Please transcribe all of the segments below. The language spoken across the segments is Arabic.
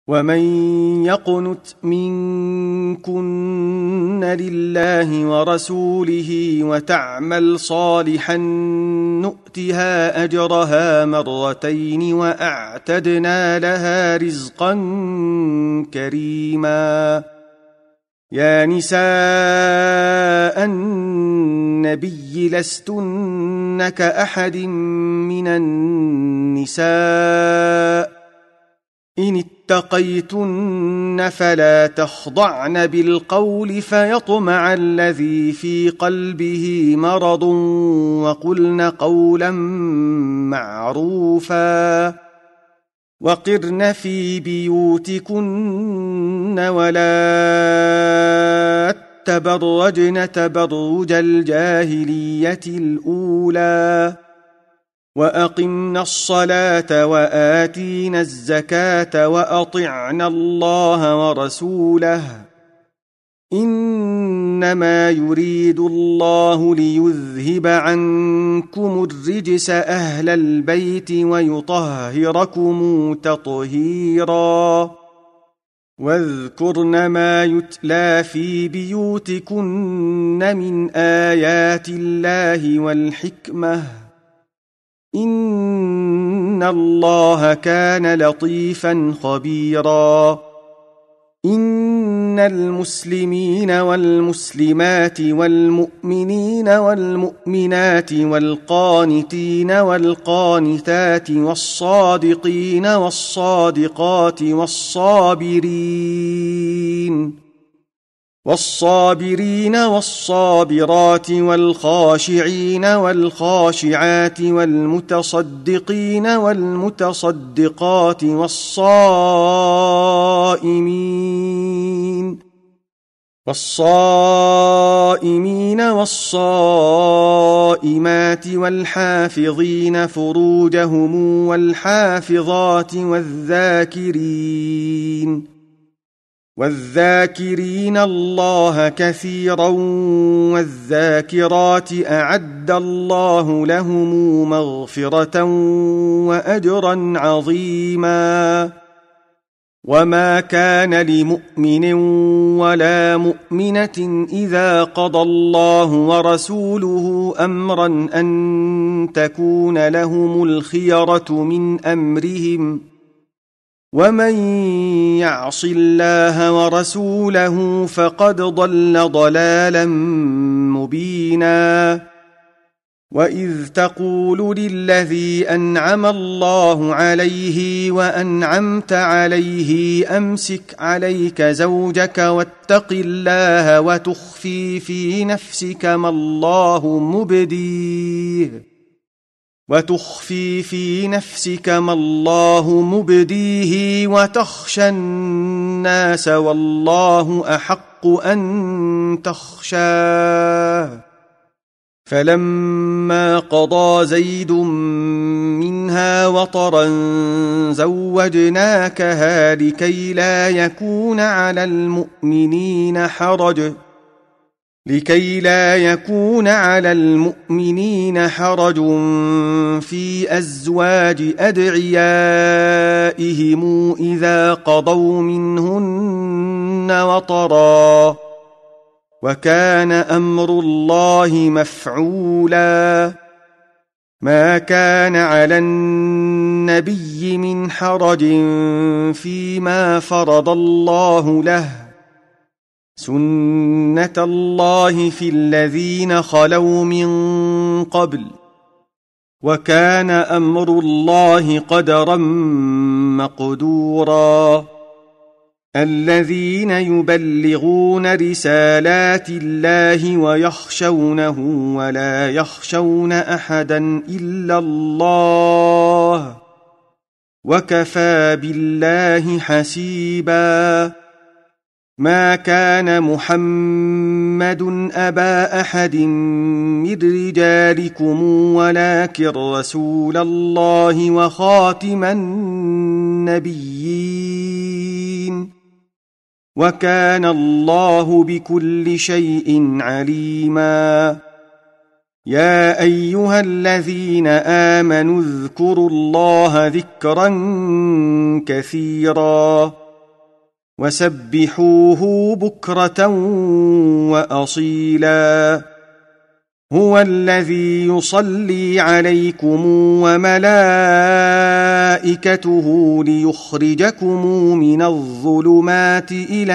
ومن يقنت منكن لله ورسوله وتعمل صالحا نؤتها أجرها مرتين وأعتدنا لها رزقا كريما. يا نساء النبي لستن كأحد من النساء إن اتقيتن فلا تخضعن بالقول فيطمع الذي في قلبه مرض وقلن قولا معروفا. وقرن في بيوتكن ولا تبرجن تبرج الجاهلية الأولى وأقمنا الصلاة وآتينا الزكاة وأطعنا الله ورسوله إنما يريد الله ليذهب عنكم الرجس أهل البيت ويطهركم تطهيرا. واذكرن ما يتلى في بيوتكن من آيات الله والحكمة إن الله كان لطيفا خبيرا. إن المسلمين والمسلمات والمؤمنين والمؤمنات والقانتين والقانتات والصادقين والصادقات والصابرين والصابرات والخاشعين والخاشعات والمتصدقين والمتصدقات والصائمين والصائمات والحافظين فروجهم والحافظات والذاكرين الله كثيرا والذاكرات أعد الله لهم مغفرة وأجرا عظيما. وما كان لمؤمن ولا مؤمنة إذا قضى الله ورسوله أمرا أن تكون لهم الخيرة من أمرهم ومن يعص الله ورسوله فقد ضل ضلالا مبينا. وإذ تقول للذي أنعم الله عليه وأنعمت عليه أمسك عليك زوجك واتق الله وتخفي في نفسك ما الله مبديه وتخشى الناس والله أحق أن تخشاه. فلما قضى زيد منها وطرا زوجناكها لكي لا يكون على المؤمنين حرج في أزواج أدعيائهم إذا قضوا منهن وطرا وكان أمر الله مفعولا. ما كان على النبي من حرج فيما فرض الله له سنة الله في الذين خلوا من قبل وكان أمر الله قدرا مقدورا. الذين يبلغون رسالات الله ويخشونه ولا يخشون أحدا إلا الله وكفى بالله حسيبا. ما كان محمد أبا أحد من رجالكم ولكن رسول الله وخاتم النبيين وكان الله بكل شيء عليما. يا أيها الذين آمنوا اذكروا الله ذكرا كثيرا وسبحوه بكرة وأصيلا هو الذي يصلي عليكم وملائكته ليخرجكم من الظلمات إلى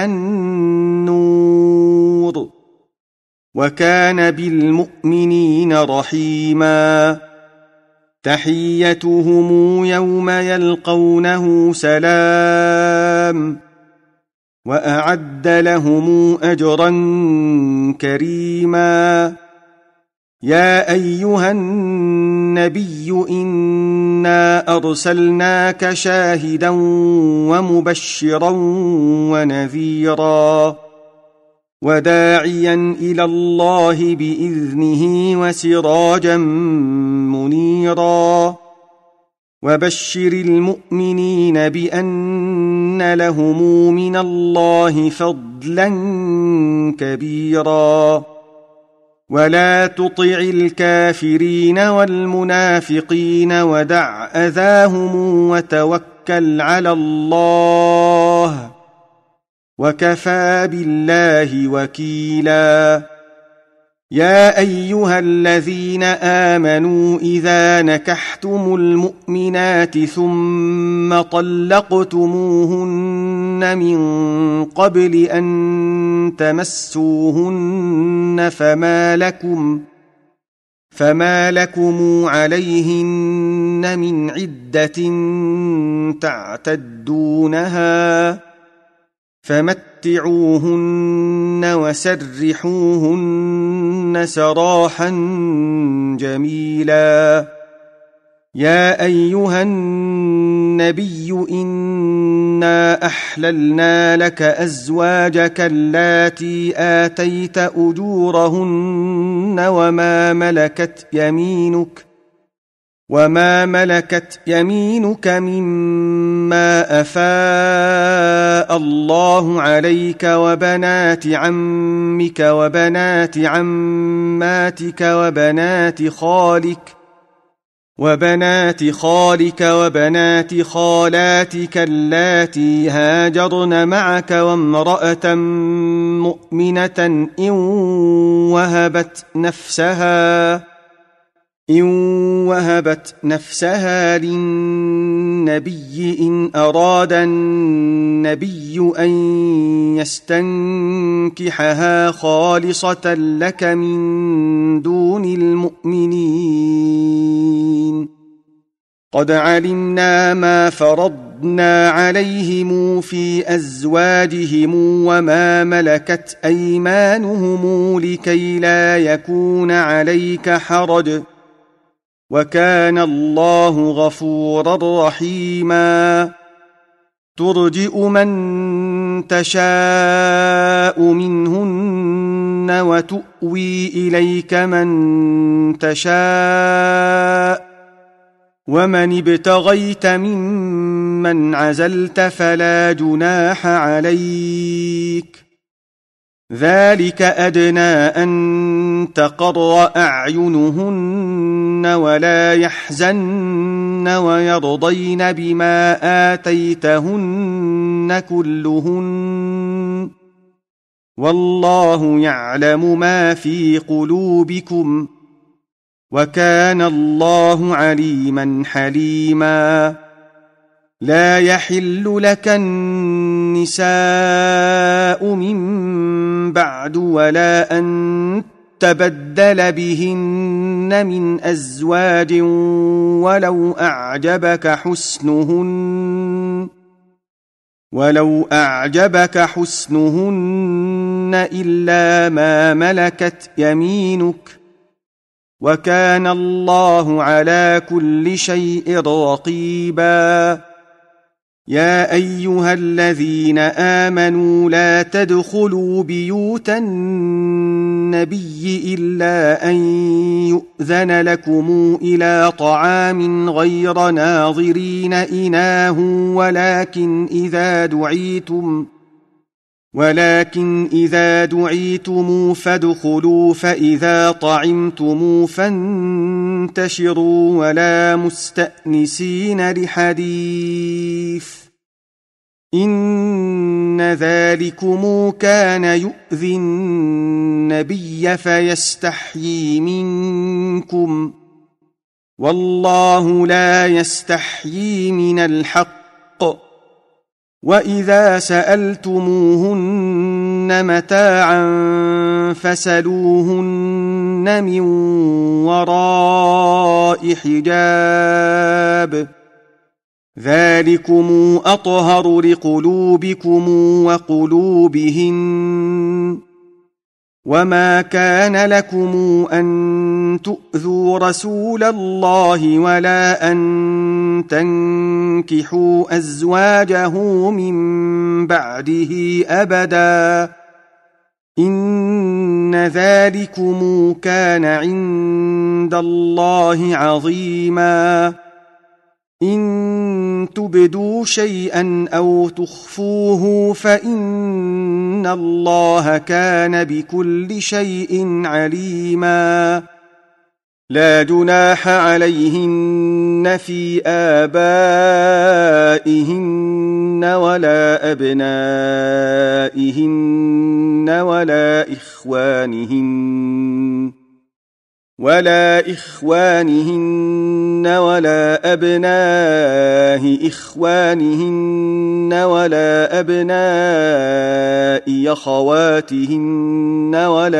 النور وكان بالمؤمنين رحيما تحيتهم يوم يلقونه سلام وأعد لهم أجرا كريما يا أيها النبي إنا أرسلناك شاهدا ومبشرا ونذيرا وداعيا إلى الله بإذنه وسراجا منيرا وبشر المؤمنين بأن لهم من الله فضلا كبيرا ولا تطع الكافرين والمنافقين ودع أذاهم وتوكل على الله وكفى بالله وكيلا يا أيها الذين آمنوا إذا نكحتم المؤمنات ثم طلقتموهن من قبل أن تمسوهن فما لكم عليهن من عدة تعتدونها فمتعوهن وسرحوهن سراحا جميلا يا أيها النبي إنا أحللنا لك أزواجك اللاتي آتيت أجورهن وما ملكت يمينك مما أفاء الله عليك وبنات عمك وبنات عماتك وبنات خالك وبنات خالاتك اللاتي هاجرن معك وامرأة مؤمنة إن وهبت نفسها للنبي إن أراد النبي أن يستنكحها خالصة لك من دون المؤمنين قد علمنا ما فرضنا عليهم في أزواجهم وما ملكت أيمانهم لكي لا يكون عليك حرج وكان الله غفورا رحيما ترجئ من تشاء منهن وتؤوي إليك من تشاء ومن ابتغيت ممن عزلت فلا جناح عليك ذلك أدنى أن تقر أعينهن ولا يحزن ويرضين بما آتيتهن كلهن والله يعلم ما في قلوبكم وكان الله عليما حليما لا يحل لك النساء من بعد ولا أن تبدل بهن من أزواج ولو أعجبك حسنهن إلا ما ملكت يمينك وكان الله على كل شيء رقيبا يا أيها الذين آمنوا لا تدخلوا بيوت النبي إلا أن يؤذن لكم إلى طعام غير ناظرين إناه ولكن إذا دعيتم فادخلوا فإذا طعمتم فانتشروا ولا مستأنسين لحديث إن ذلكم كان يؤذي النبي فيستحيي منكم، والله لا يستحيي من الحق. وإذا سألتموهن متاعا فسلوهن من وراء حجاب، ذلكم أطهر لقلوبكم وقلوبهن. وما كان لكم أن تؤذوا رسول الله ولا أن تنكحوا أزواجه من بعده أبدا، إن ذلكم كان عند الله عظيما. إن تبدوا شيئا أو تخفوه فإن الله كان بكل شيء عليما. لا جناح عليهن في آبائهن ولا أبنائهن ولا إخوانهن ولا أبناء إخوانهن ولا أبناء أخواتهن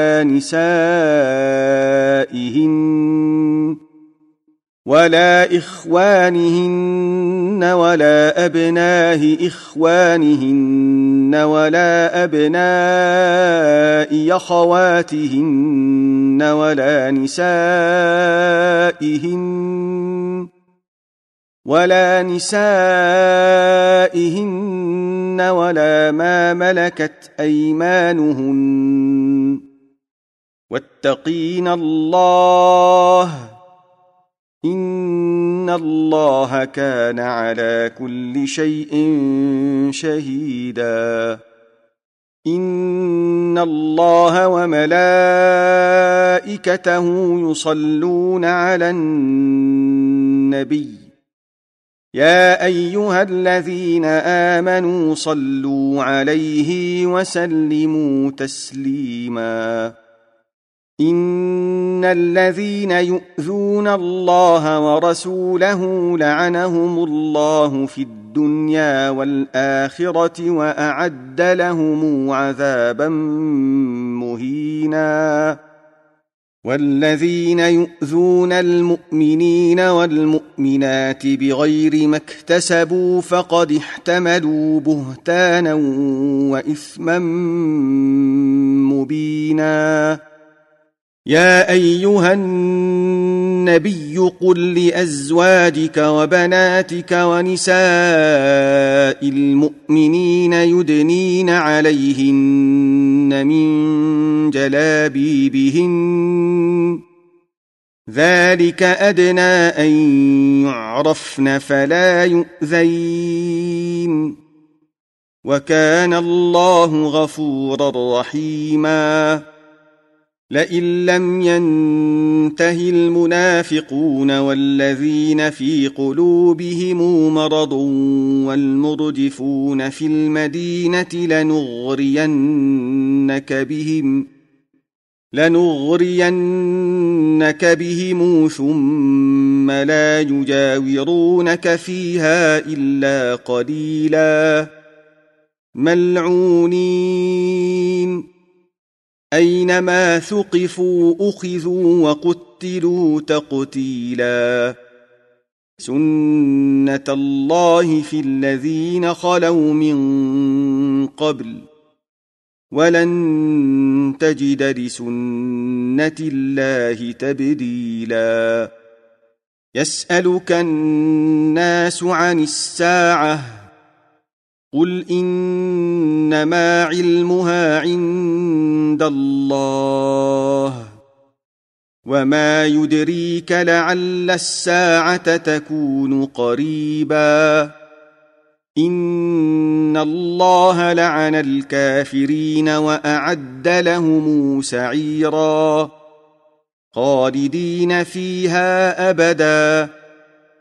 ولا إخوانهن ولا أبناء إخوانهن ولا أبناء أخواتهن ولا نسائهن ولا ما ملكت أيمانهن، واتقين الله، إن الله كان على كل شيء شهيدا. إن الله وملائكته يصلون على النبي، يا أيها الذين آمنوا صلوا عليه وسلموا تسليما. إن الذين يؤذون الله ورسوله لعنهم الله في الدنيا والآخرة وأعد لهم عذابا مهينا. والذين يؤذون المؤمنين والمؤمنات بغير ما اكتسبوا فقد احتملوا بهتانا وإثما مبينا. يا أيها النبي قل لأزواجك وبناتك ونساء المؤمنين يدنين عليهن من جلابيبهن، ذلك أدنى أن يعرفن فلا يؤذين، وكان الله غفورا رحيما. لئن لم ينته المنافقون والذين في قلوبهم مرض والمرجفون في المدينة لنغرينك بهم ثم لا يجاورونك فيها إلا قليلا، ملعونين أينما ثقفوا أخذوا وقتلوا تقتيلا. سنة الله في الذين خلوا من قبل، ولن تجد لسنة الله تبديلا. يسألك الناس عن الساعة، قل إنما علمها عند الله، وما يدريك لعل الساعة تكون قريبا. إن الله لعن الكافرين وأعد لهم سعيرا، خالدين فيها أبدا،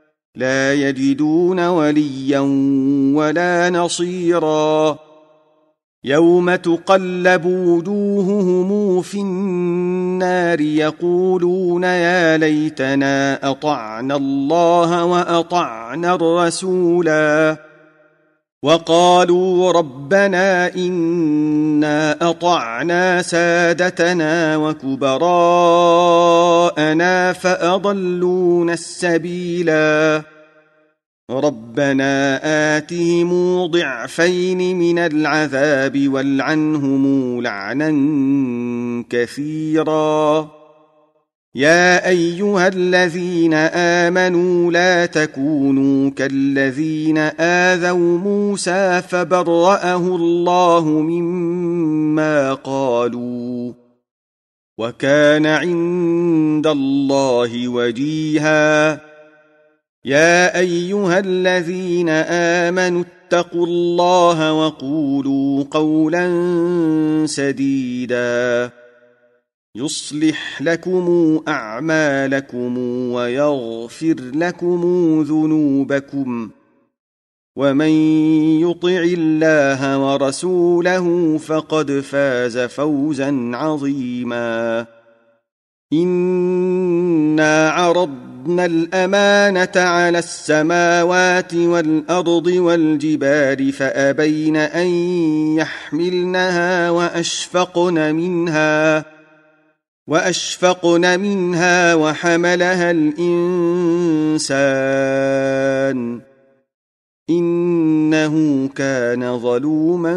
لا يجدون وليا ولا نصيرا. يوم تقلب وجوههم في النار يقولون يا ليتنا أطعنا الله وأطعنا الرسولا وقالوا ربنا إنا أطعنا سادتنا وكبراءنا فأضلونا السبيلا ربنا آتهم ضعفين من العذاب والعنهم لعنا كثيرا يا أيها الذين آمنوا لا تكونوا كالذين آذوا موسى فبرأه الله مما قالوا وكان عند الله وجيها يا أيها الذين آمنوا اتقوا الله وقولوا قولا سديدا يصلح لكم أعمالكم ويغفر لكم ذنوبكم ومن يطع الله ورسوله فقد فاز فوزا عظيما إنا عرضنا الأمانة على السماوات والأرض والجبال فأبين أن يحملنها وأشفقن منها وحملها الإنسان إنه كان ظلوما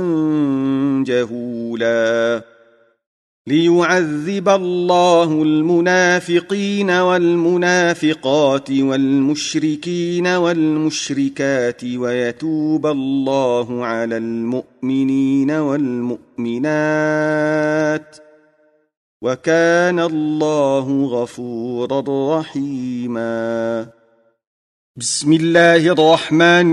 جهولا ليعذب الله المنافقين والمنافقات والمشركين والمشركات ويتوب الله على المؤمنين والمؤمنات وكان الله غفورا رحيما بسم الله الرحمن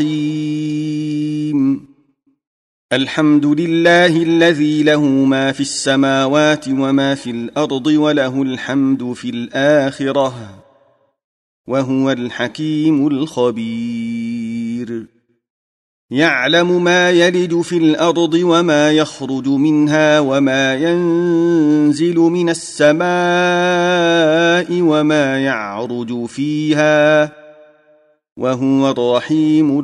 الرحيم الحمد لله الذي له ما في السماوات وما في الأرض وله الحمد في الآخرة وهو الحكيم الخبير يعلم ما يلج في الأرض وما يخرج منها وما ينزل من السماء وما يعرج فيها وهو الرحيم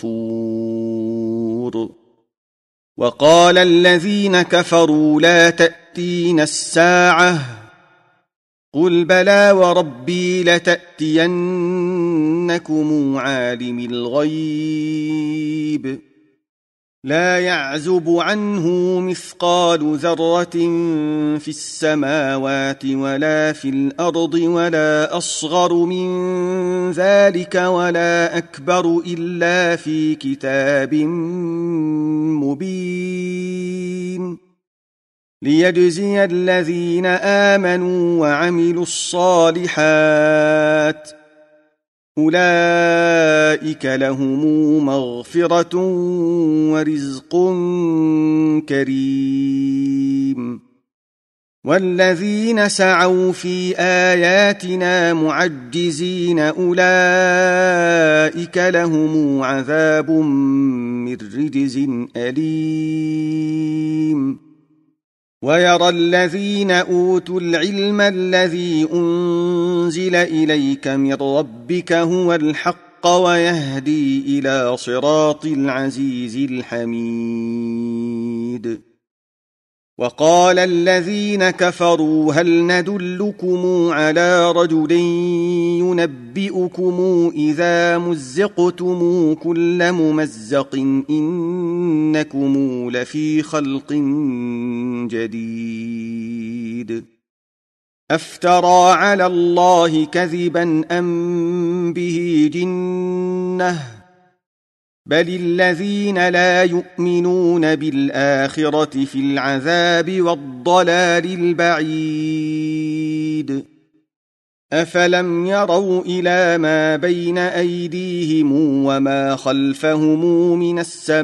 الغفور وقال الذين كفروا لا تأتين الساعة قل بلى وربي لتأتينكم عالم الغيب لا يعزب عنه مثقال ذرة في السماوات ولا في الأرض ولا أصغر من ذلك ولا أكبر إلا في كتاب مبين ليجزي الذين آمنوا وعملوا الصالحات أولئك لهم مغفرة ورزق كريم والذين سعوا في آياتنا معجزين أولئك لهم عذاب من رجز أليم ويرى الذين أوتوا العلم الذي أنزل إليك من ربك هو الحق ويهدي إلى صراط العزيز الحميد وقال الذين كفروا هل ندلكم على رجل ينبئكم إذا مزقتم كل ممزق إنكم لفي خلق جديد أفترى على الله كذبا أم به جنة بل الذين لا يؤمنون بالآخرة في العذاب والضلال البعيد أفلم يروا إلى ما بين أيديهم وما خلفهم من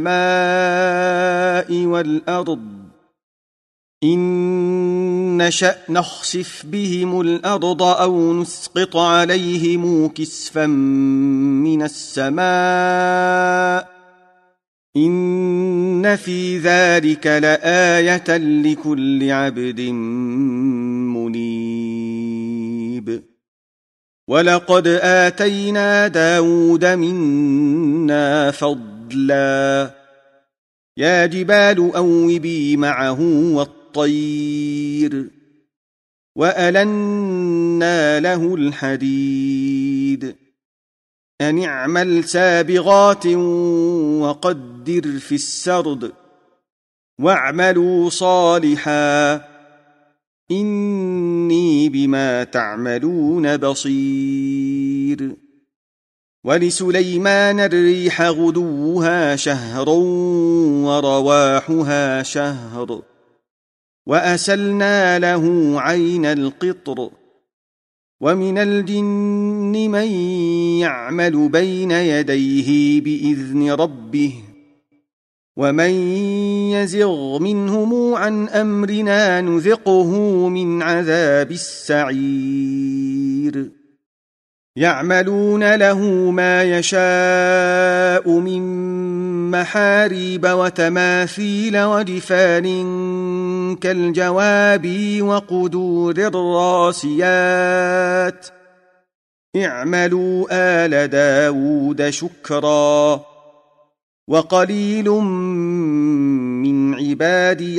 السماء والأرض إن نشأ نخسف بهم الأرض أو نسقط عليهم كسفا من السماء إن إن في ذلك لآية لكل عبد منيب ولقد آتينا داود منا فضلا يا جبال أوبي معه والطير وألنا له الحديد أن اعمل سابغات وقدر في السرد واعملوا صالحا إني بما تعملون بصير ولسليمان الريح غدوها شهر ورواحها شهر وأسلنا له عين القطر ومن الجن من يعمل بين يديه بإذن ربه ومن يزغ منهم عن أمرنا نذقه من عذاب السعير يعملون له ما يشاء من محاريب وتماثيل وجفان كالجواب وقدور الراسيات اعملوا آل داود شكرا وقليل من عبادي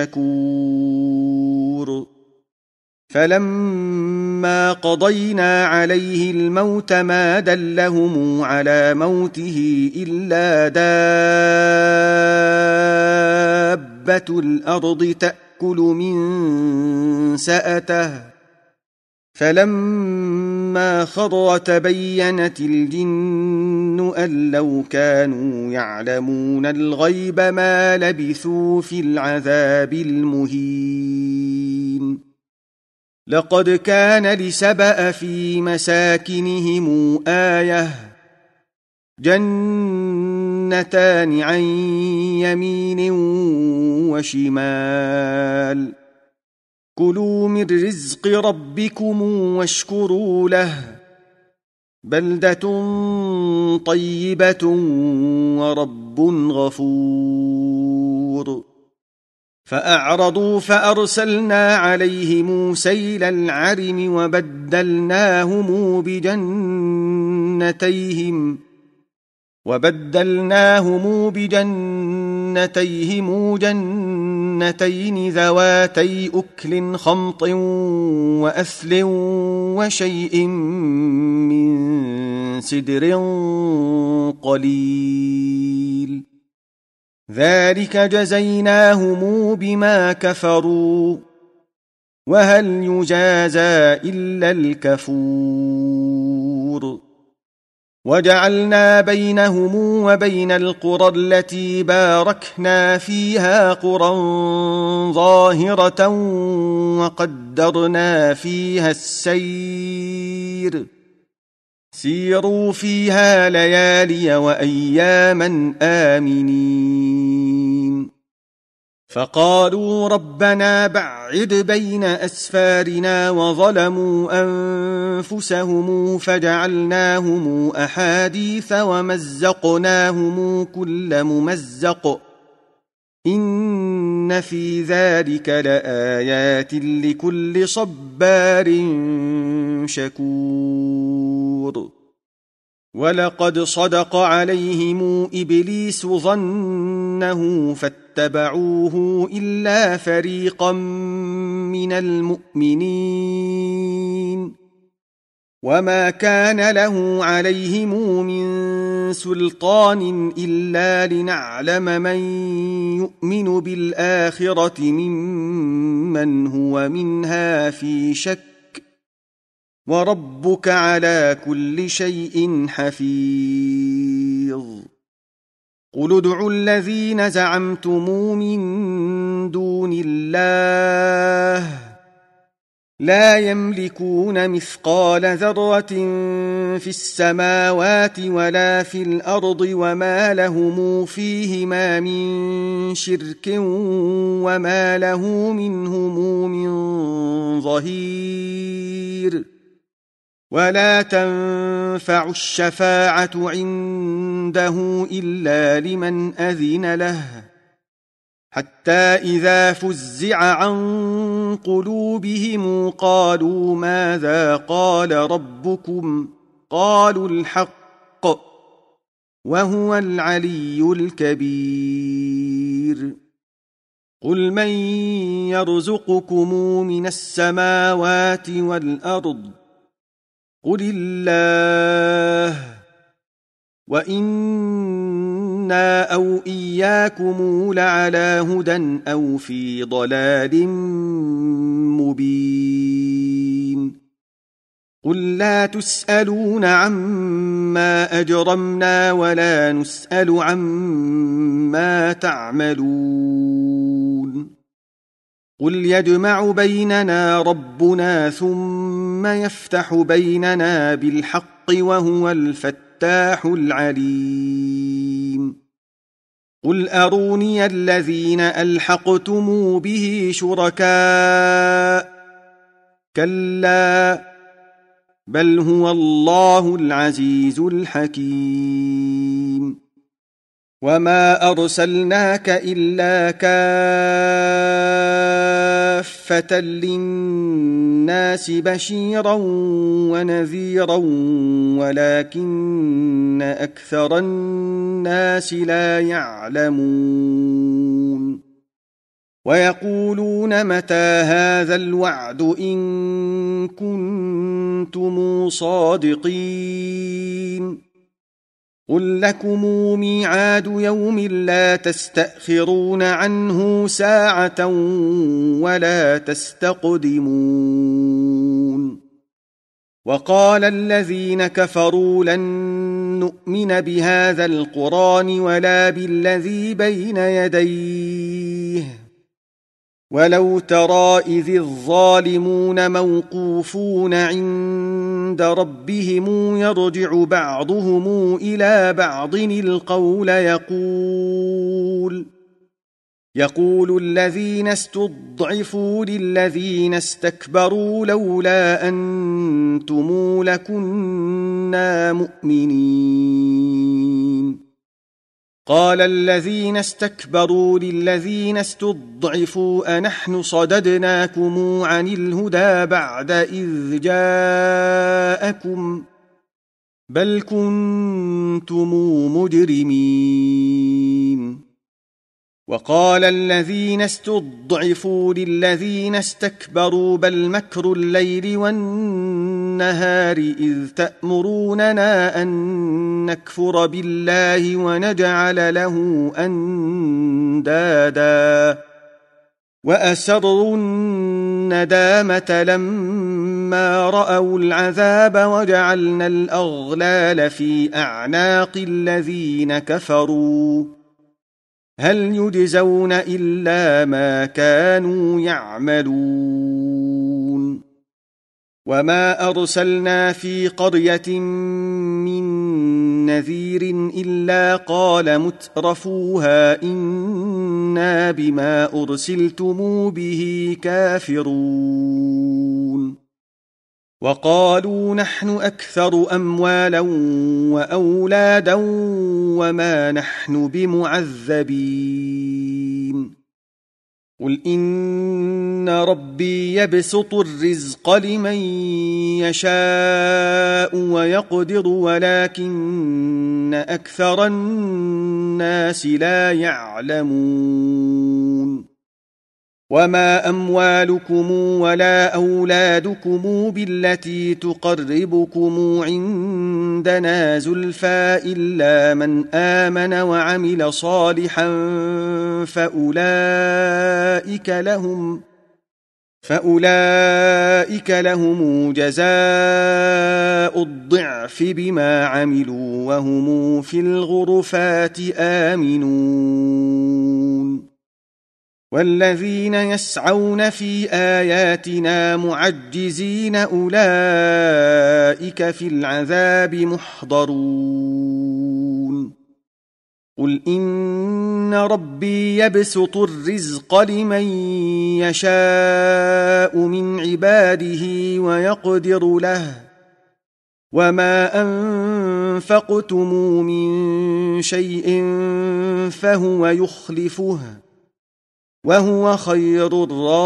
الشكور فلما قضينا عليه الموت ما دلهم على موته إلا دابة الأرض تأكل من سأته فلما خر تبينت الجن أن لو كانوا يعلمون الغيب ما لبثوا في العذاب المهين لقد كان لسبأ في مساكنهم آية جنتان عن يمين وشمال كلوا من رزق ربكم واشكروا له بلدة طيبة ورب غفور فأعرضوا فأرسلنا عليهم سيل العرم وبدلناهم بجنتيهم جنتين ذواتي أكل خمط وأثل وشيء من سدر قليل ذلك جزيناهم بما كفروا وهل يجازى إلا الكفور وجعلنا بينهم وبين القرى التي باركنا فيها قرى ظاهرة وقدرنا فيها السير سيروا فيها ليالي وأياما آمنين فقالوا ربنا بعد بين أسفارنا وظلموا أنفسهم فجعلناهم أحاديث ومزقناهم كل ممزق إن في ذلك لآيات لكل صبار شكور ولقد صدق عليهم إبليس ظنه فاتبعوه إلا فريقا من المؤمنين وما كان له عليهم من سلطان إلا لنعلم من يؤمن بالآخرة ممن هو منها في شك وربك على كل شيء حفيظ قل ادعوا الذين زعمتم من دون الله لا يملكون مثقال ذرة في السماوات ولا في الأرض وما لهم فيهما من شرك وما له منهم من ظهير ولا تنفع الشفاعة عنده إلا لمن أذن له حتى إذا فزع عن قلوبهم قالوا ماذا قال ربكم قالوا الحق وهو العلي الكبير قل من يرزقكم من السماوات والأرض قل الله وإنا أو إياكم لعلى هدى أو في ضلال مبين قل لا تسألون عما أجرمنا ولا نسأل عما تعملون قل يجمع بيننا ربنا ثم يفتح بيننا بالحق وهو الفتاح العليم قل أروني الذين ألحقتم به شركاء كلا بل هو الله العزيز الحكيم وما أرسلناك إلا كافة للناس بشيرا ونذيرا ولكن أكثر الناس لا يعلمون ويقولون متى هذا الوعد إن كنتم صادقين قل لكم ميعاد يوم لا تستأخرون عنه ساعة ولا تستقدمون وقال الذين كفروا لن نؤمن بهذا القرآن ولا بالذي بين يديه ولو ترى إذ الظالمون موقوفون عند ربهم يرجع بعضهم إلى بعض القول يقول الذين استضعفوا للذين استكبروا لولا أنتم لكنا مؤمنين قال الذين استكبروا للذين استضعفوا أنحن صددناكم عن الهدى بعد إذ جاءكم بل كنتم مجرمين وقال الذين استضعفوا للذين استكبروا بل مكر الليل والنهار إذ تأمروننا أن نكفر بالله ونجعل له أندادا وأسروا الندامة لما رأوا العذاب وجعلنا الأغلال في أعناق الذين كفروا هل يجزون إلا ما كانوا يعملون وما أرسلنا في قرية من نذير إلا قال مترفوها إنا بما أرسلتم به كافرون وقالوا نحن أكثر أموالا وأولادا وما نحن بمعذبين قل إن ربي يبسط الرزق لمن يشاء ويقدر ولكن أكثر الناس لا يعلمون وما أموالكم ولا أولادكم بالتي تقربكم عندنا زلفى إلا من آمن وعمل صالحا فأولئك لهم جزاء الضعف بما عملوا وهم في الغرفات آمنون والذين يسعون في آياتنا معجزين أولئك في العذاب محضرون قل إن ربي يبسط الرزق لمن يشاء من عباده ويقدر له وما أنفقتم من شيء فهو يخلفه وهو خير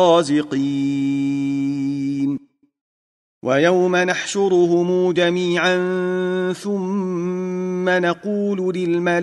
الرازقين. ويوم نحشرهم جميعا ثم نقول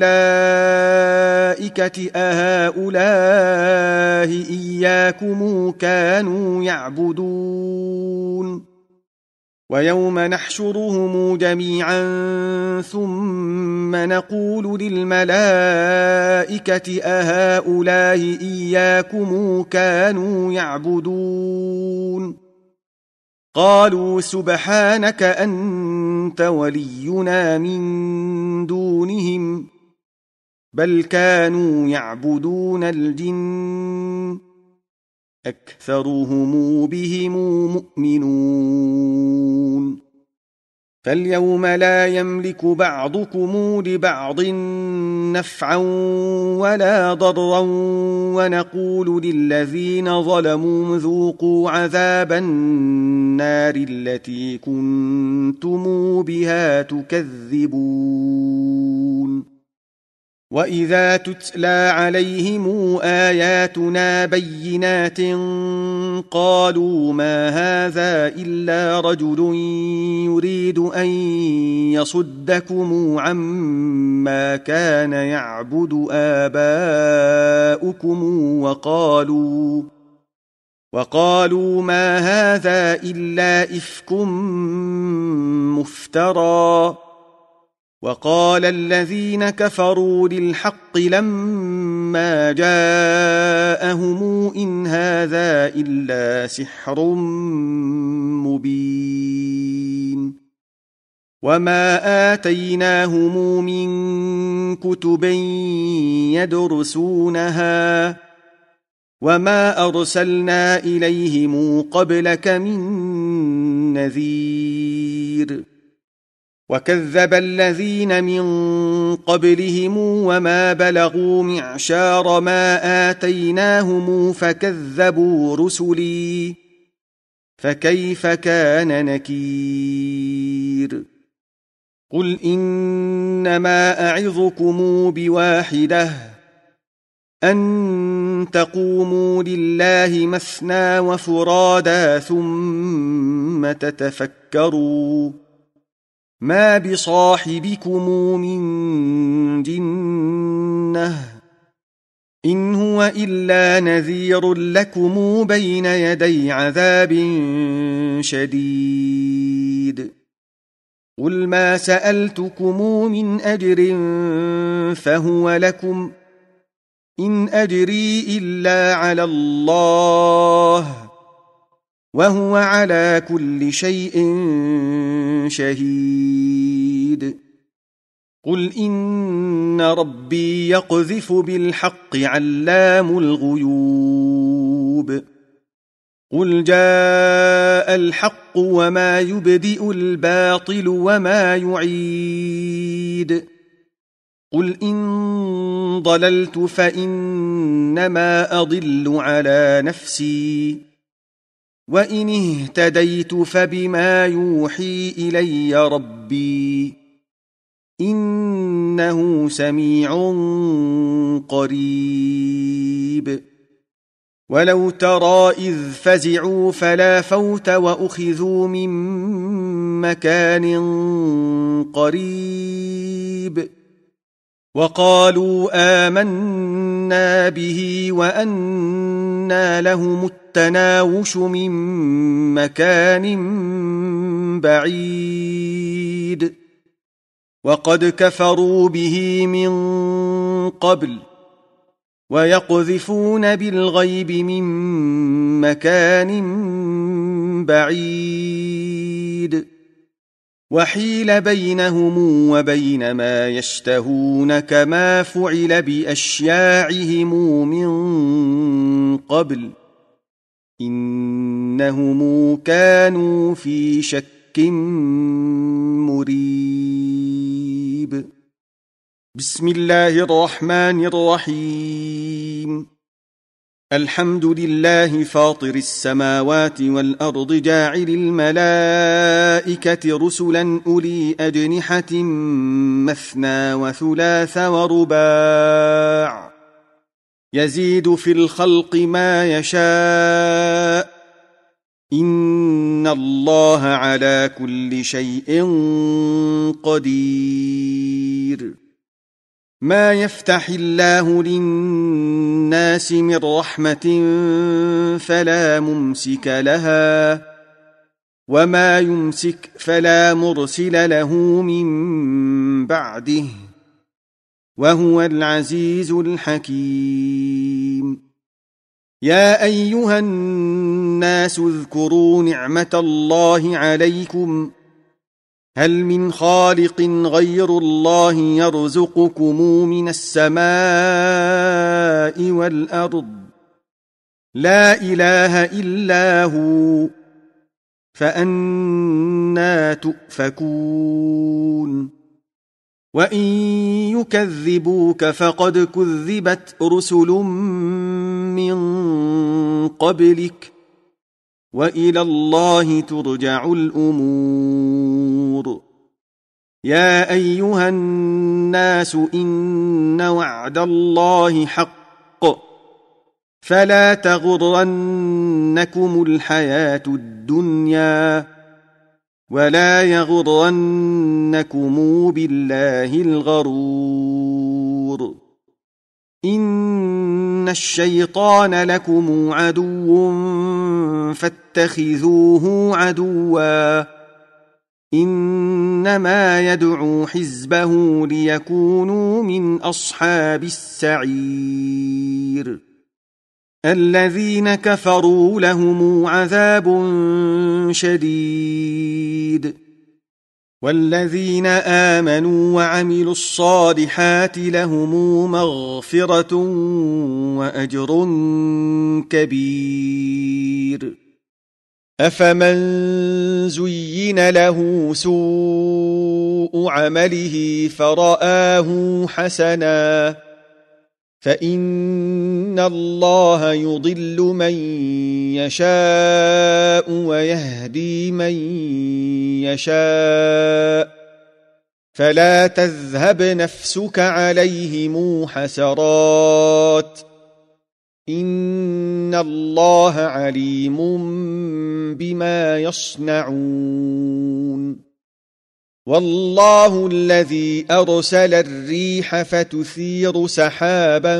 للملائكة أهؤلاء إياكم كانوا يعبدون ويوم نحشرهم جميعا ثم نقول للملائكة أهؤلاء إياكم كانوا يعبدون قالوا سبحانك أنت ولينا من دونهم بل كانوا يعبدون الجن أكثرهم بهم مؤمنون فاليوم لا يملك بعضكم لبعض نفعا ولا ضرا ونقول للذين ظلموا ذوقوا عذاب النار التي كنتم بها تكذبون وإذا تتلى عليهم آياتنا بينات قالوا ما هذا إلا رجل يريد أن يصدكم عما كان يعبد آباؤكم وقالوا ما هذا إلا إفك مفترى وقال الذين كفروا للحق لما جاءهم إن هذا إلا سحر مبين وما آتيناهم من كتب يدرسونها وما أرسلنا إليهم قبلك من نذير وكذب الذين من قبلهم وما بلغوا معشار ما آتيناهم فكذبوا رسلي فكيف كان نكير قل إنما أعظكم بواحدة أن تقوموا لله مثنى وفرادا ثم تتفكروا ما بصاحبكم من جنة إن هو إلا نذير لكم بين يدي عذاب شديد قل ما سألتكم من أجر فهو لكم إن أجري إلا على الله وهو على كل شيء شهيد قل إن ربي يقذف بالحق علام الغيوب قل جاء الحق وما يبدئ الباطل وما يعيد قل إن ضللت فإنما أضل على نفسي وإن اهتديت فبما يوحي إلي ربي إنه سميع قريب ولو ترى إذ فزعوا فلا فوت وأخذوا من مكان قريب وقالوا آمنا به وأنى لهم التناوش من مكان بعيد وقد كفروا به من قبل ويقذفون بالغيب من مكان بعيد وحيل بينهم وبين ما يشتهون كما فعل بأشياعهم من قبل إنهم كانوا في شك مريب بسم الله الرحمن الرحيم الحمد لله فاطر السماوات والأرض جاعل الملائكة رسلا أولي أجنحة مثنى وثلاث ورباع يزيد في الخلق ما يشاء إن الله على كل شيء قدير ما يفتح الله للناس من رحمة فلا ممسك لها وما يمسك فلا مرسل له من بعده وهو العزيز الحكيم يا أيها الناس اذكروا نعمة الله عليكم هل من خالق غير الله يرزقكم من السماء والأرض لا إله إلا هو فأنى تؤفكون وإن يكذبوك فقد كذبت رسل من قبلك وإلى الله ترجع الأمور يا أيها الناس إن وعد الله حق فلا تغرنكم الحياة الدنيا ولا يغرنكم بالله الغرور إن الشيطان لكم عدو فاتخذوه عدوا إنما يدعو حزبه ليكونوا من أصحاب السعير الذين كفروا لهم عذاب شديد والذين آمنوا وعملوا الصالحات لهم مغفرة وأجر كبير أفمن زين له سوء عمله فرآه حسنا فإن الله يضل من يشاء ويهدي من يشاء فلا تذهب نفسك عليهم حسرات إن الله عليم بما يصنعون والله الذي أرسل الريح فتثير سحابا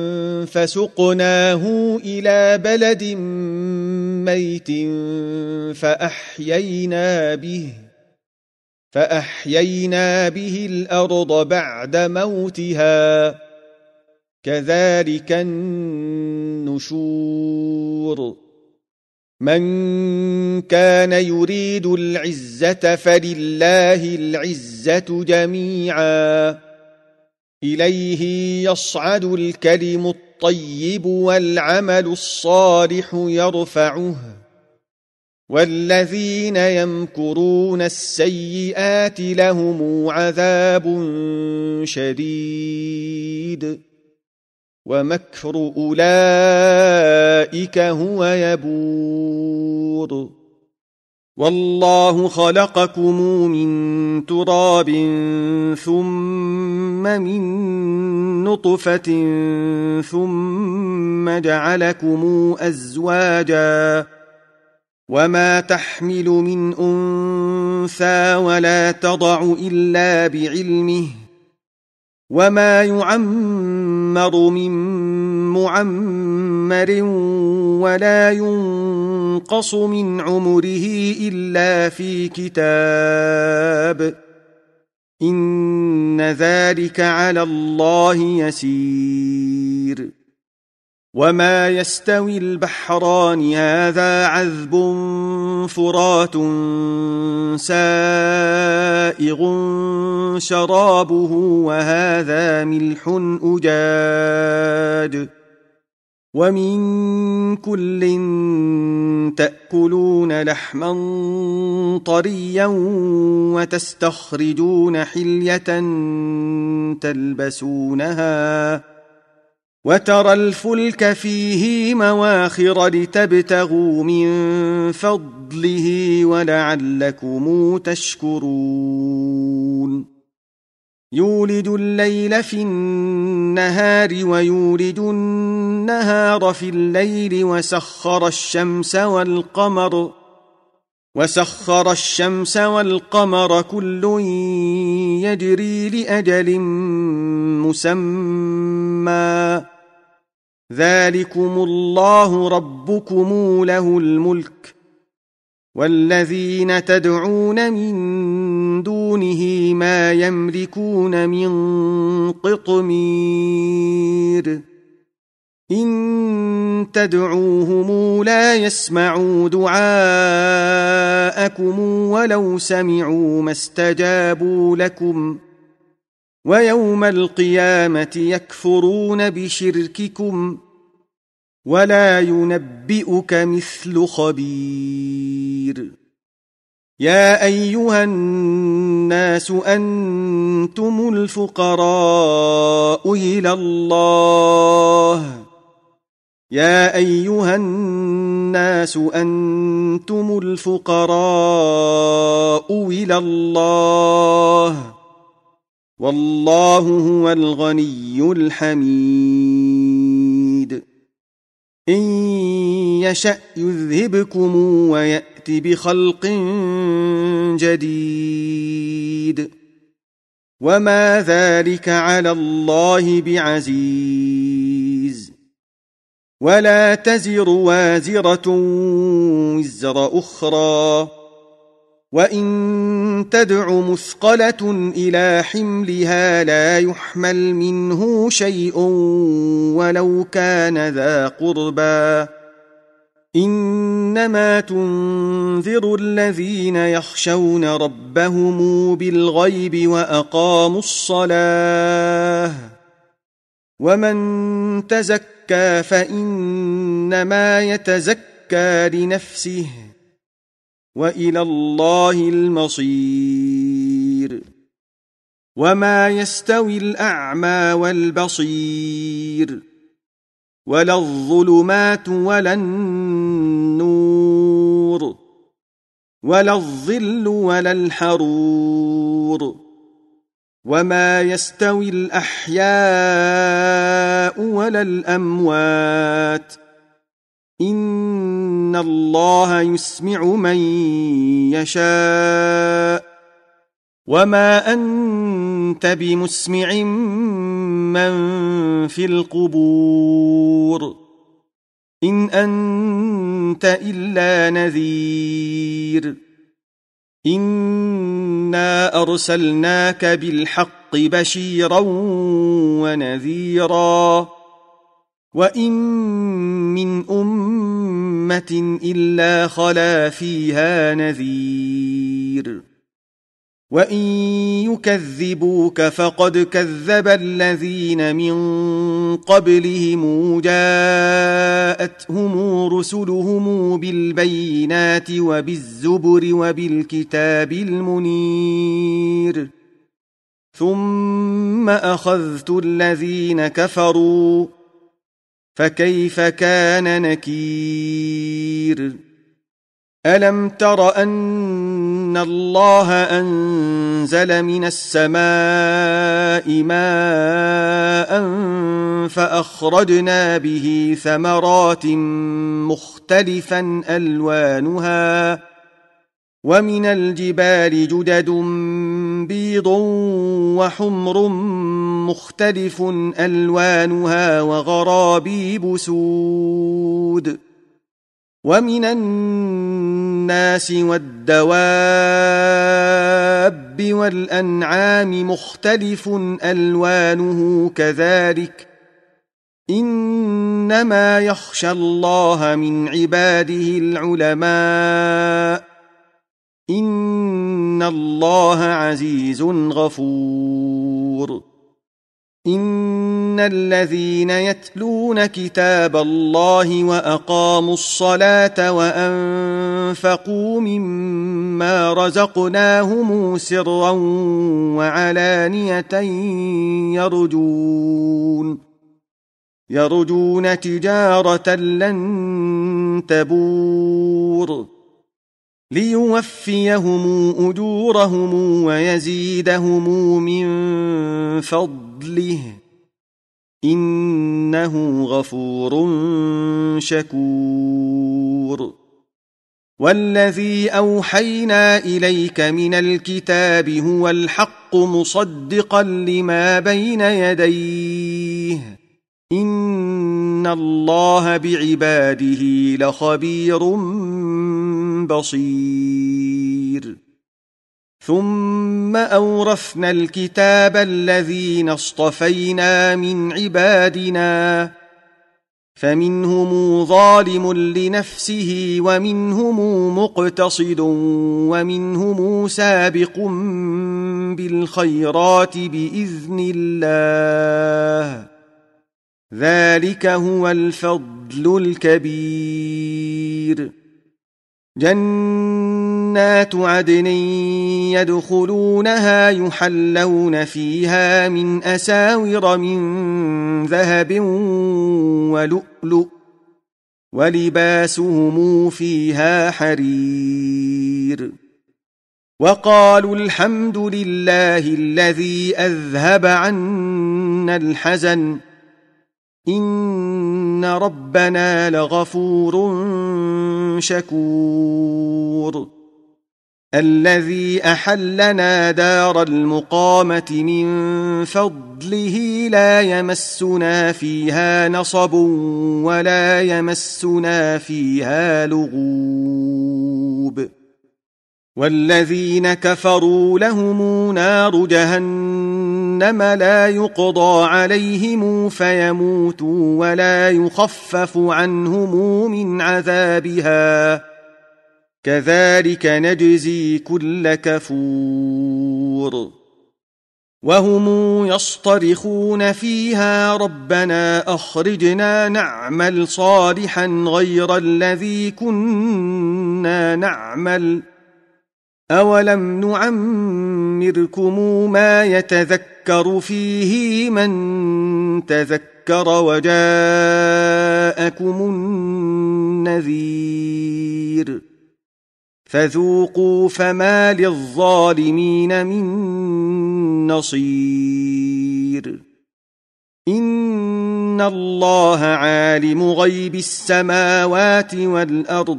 فسقناه إلى بلد ميت فأحيينا به الأرض بعد موتها كذلك النشور من كان يريد العزة فلله العزة جميعا إليه يصعد الكلم الطيب والعمل الصالح يرفعه والذين يمكرون السيئات لهم عذاب شديد ومكر أولئك هو يبور والله خلقكم من تراب ثم من نطفة ثم جعلكم أزواجا وما تحمل من أنثى ولا تضع إلا بعلمه وما يعمر من معمر ولا ينقص من عمره إلا في كتاب إن ذلك على الله يسير وما يستوي البحران هذا عذب فرات سائغ شرابه وهذا ملح أجاج ومن كل تأكلون لحما طريا وتستخرجون حلية تلبسونها وترى الفلك فيه مواخر لتبتغوا من فضله ولعلكم تشكرون يولج الليل في النهار ويولج النهار في الليل وسخر الشمس والقمر كل يجري لأجل مسمى ذلكم الله ربكم له الملك والذين تدعون من دونه ما يملكون من قطمير إن تدعوهم لا يسمعوا دعاءكم ولو سمعوا ما استجابوا لكم ويوم القيامة يكفرون بشرككم ولا ينبئك مثل خبير يا أيها الناس أنتم الفقراء إلى الله يا أيها الناس أنتم الفقراء إلى الله والله هو الغني الحميد إن يشأ يذهبكم ويأت بخلق جديد وما ذلك على الله بعزيز ولا تزر وازرة وزر أخرى وإن تدع مثقلة إلى حملها لا يحمل منه شيء ولو كان ذا قربى إنما تنذر الذين يخشون ربهم بالغيب وأقاموا الصلاة ومن تزكى فإنما يتزكى لنفسه وإلى الله المصير وما يستوي الأعمى والبصير ولا الظلمات ولا النور ولا الظل ولا الحرور وما يستوي الأحياء ولا الأموات إن الله يسمع من يشاء وما أنت بمسمع من في القبور إن أنت إلا نذير إنا أرسلناك بالحق بشيرا ونذيرا وإن من أمة إلا خلا فيها نذير وإن يكذبوك فقد كذب الذين من قبلهم جاءتهم رسلهم بالبينات وبالزبر وبالكتاب المنير ثم أخذت الذين كفروا فكيف كان نكير ألم تر أن الله أنزل من السماء ماء فأخرجنا به ثمرات مختلفا ألوانها ومن الجبال جدد بيض وحمر مختلف ألوانها وغرابيب سود ومن الناس والدواب والأنعام مختلف ألوانه كذلك إنما يخشى الله من عباده العلماء إن الله عزيز غفور إن الذين يتلون كتاب الله وأقاموا الصلاة وأنفقوا مما رزقناهم سرا وعلانية يرجون تجارة لن تبور ليوفيهم أجورهم ويزيدهم من فضله إنه غفور شكور والذي أوحينا إليك من الكتاب هو الحق مصدقا لما بين يديه إن الله بعباده لخبير بصير ثم أورثنا الكتاب الذين اصطفينا من عبادنا فمنهم ظالم لنفسه ومنهم مقتصد ومنهم سابق بالخيرات بإذن الله ذلك هو الفضل الكبير جنات عدن يدخلونها يحلون فيها من أساور من ذهب ولؤلؤ ولباسهم فيها حرير وقالوا الحمد لله الذي أذهب عنا الحزن إن ربنا لغفور شكور الذي أحلنا دار المقامة من فضله لا يمسنا فيها نصب ولا يمسنا فيها لغوب والذين كفروا لهم نار جهنم لا يقضى عليهم فيموتوا ولا يخفف عنهم من عذابها كذلك نجزي كل كفور وهم يصطرخون فيها ربنا أخرجنا نعمل صالحا غير الذي كنا نعمل أولم نعمركم ما يتذكر فيه من تذكر وجاءكم النذير فذوقوا فما للظالمين من نصير إن الله عالم غيب السماوات والأرض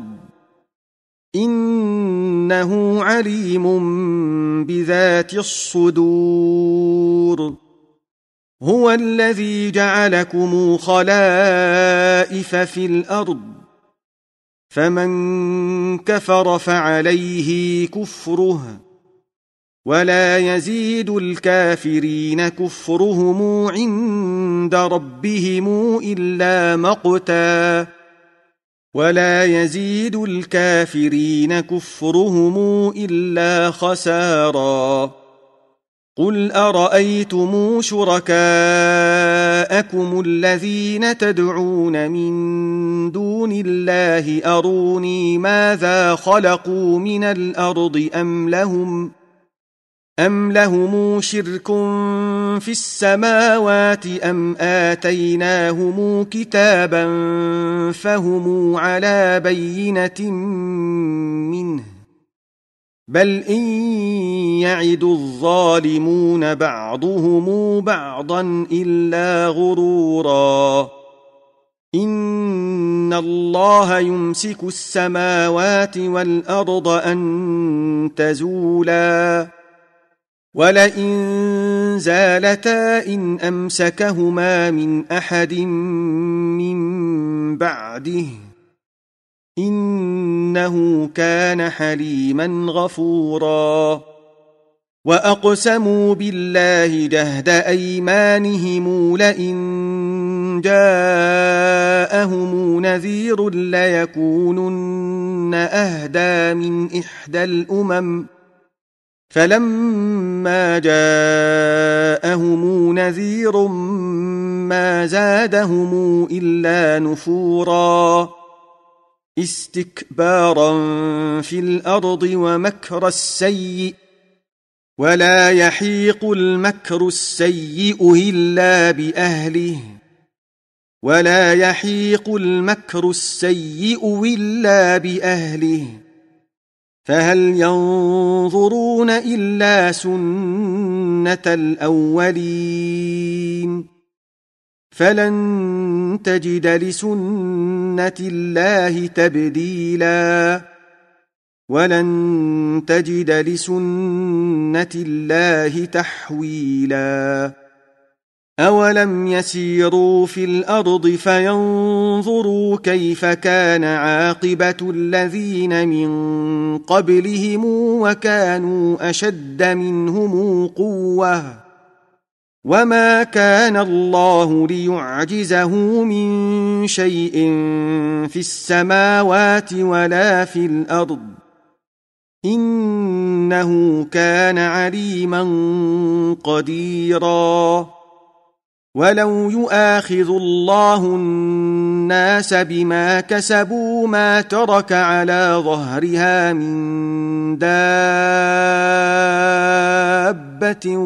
إنه عليم بذات الصدور هو الذي جعلكم خلائف في الأرض فمن كفر فعليه كفره ولا يزيد الكافرين كفرهم عند ربهم إلا مقتا ولا يزيد الكافرين كفرهم إلا خسارا قل أرأيتم شركاءكم الذين تدعون من دون الله أروني ماذا خلقوا من الأرض أم لهم شرك في السماوات أم آتيناهم كتابا فهم على بينة منه بل إن يعد الظالمون بعضهم بعضا إلا غرورا إن الله يمسك السماوات والأرض أن تزولا ولئن زالتا إن أمسكهما من أحد من بعده إنه كان حليما غفورا وأقسموا بالله جهد أيمانهم لئن جاءهم نذير ليكونن أهدى من إحدى الأمم فلما جاءهم نذير ما زادهم إلا نفورا استكبارا في الأرض ومكر السيء ولا يحيق المكر السيء إلا بأهله فهل ينظرون إلا سنة الأولين فلن تجد لسنة الله تبديلا ولن تجد لسنة الله تحويلا أولم يسيروا في الأرض فينظروا كيف كان عاقبة الذين من قبلهم وكانوا أشد منهم قوة وما كان الله ليعجزه من شيء في السماوات ولا في الأرض إنه كان عليما قديرا ولو يؤاخذ الله الناس بما كسبوا ما ترك على ظهرها من دابة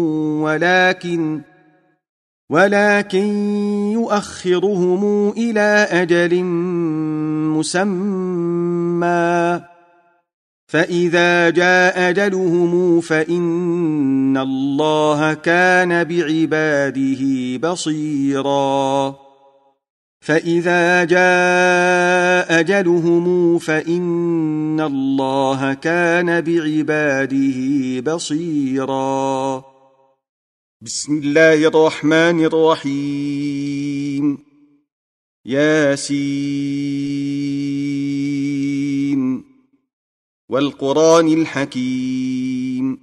ولكن يؤخرهم إلى أجل مسمى فإذا جاء أجلهم فإن الله كان بعباده بصيرا فإذا جاء أجلهم فإن الله كان بعباده بصيرا بسم الله الرحمن الرحيم ياسين والقرآن الحكيم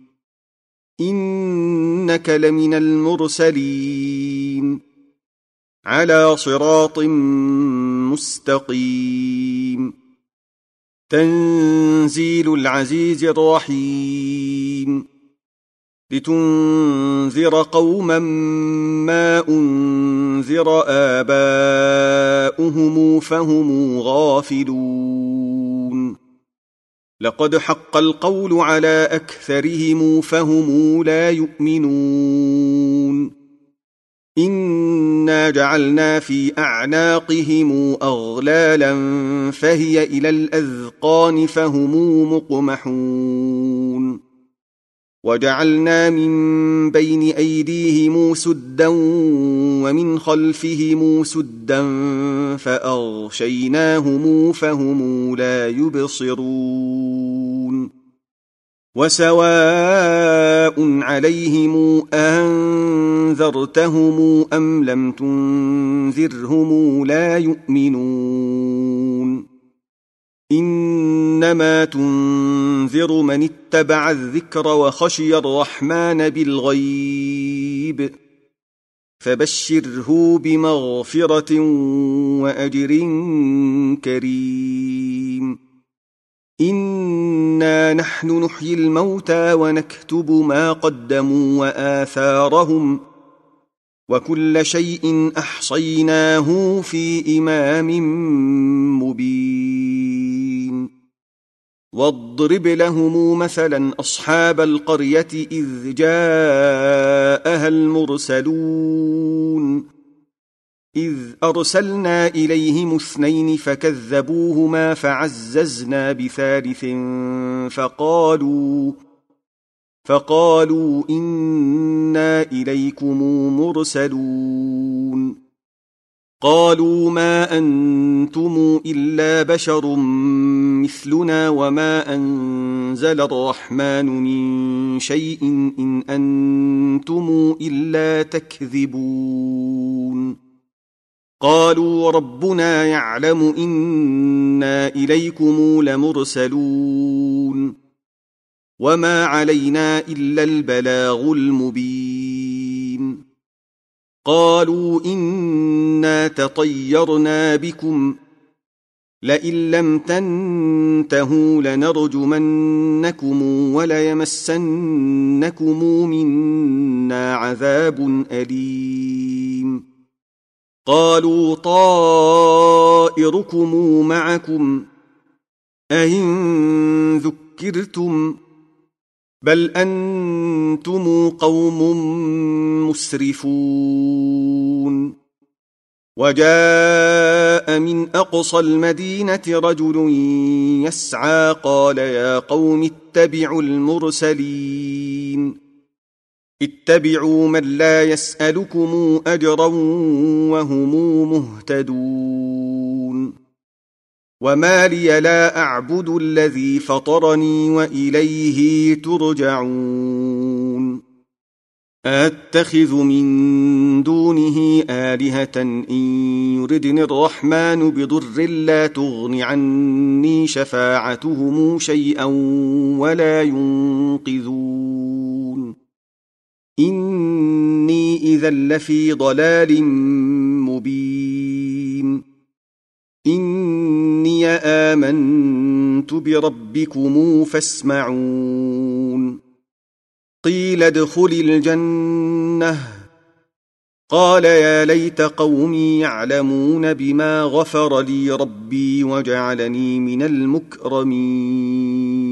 إنك لمن المرسلين على صراط مستقيم تنزيل العزيز الرحيم لتنذر قوما ما أنذر آباؤهم فهم غافلون لقد حق القول على أكثرهم فهم لا يؤمنون إنا جعلنا في أعناقهم أغلالا فهي إلى الأذقان فهم مقمحون وجعلنا من بين أيديهم سدا ومن خلفهم سدا فأغشيناهم فهم لا يبصرون وسواء عليهم أنذرتهم أم لم تنذرهم لا يؤمنون إنما تنذر من اتبع الذكر وخشي الرحمن بالغيب فبشره بمغفرة وأجر كريم إنا نحن نحيي الموتى ونكتب ما قدموا وآثارهم وكل شيء أحصيناه في إمام مبين واضرب لهم مثلا أصحاب القرية إذ جاءها المرسلون إذ أرسلنا إليهم 2 فكذبوهما فعززنا بثالث فقالوا إنا إليكم مرسلون قالوا ما أنتم إلا بشر مثلنا وما أنزل الرحمن من شيء إن أنتم إلا تكذبون قالوا ربنا يعلم إنا إليكم لمرسلون وما علينا إلا البلاغ المبين قالوا إنا تطيرنا بكم لئن لم تنتهوا لنرجمنكم وليمسنكم منا عذاب أليم قالوا طائركم معكم أئن ذكرتم بل أنتم قوم مسرفون وجاء من أقصى المدينة رجل يسعى قال يا قوم اتبعوا المرسلين اتبعوا من لا يسألكم أجرا وهم مهتدون وما لي لا أعبد الذي فطرني وإليه ترجعون أتخذ من دونه آلهة إن يردني الرحمن بضر لا تغن عني شفاعتهم شيئا ولا ينقذون إني إذا لفي ضلال مبين إني آمنت بربكم فاسمعون قيل ادخل الجنة قال يا ليت قومي يعلمون بما غفر لي ربي وجعلني من المكرمين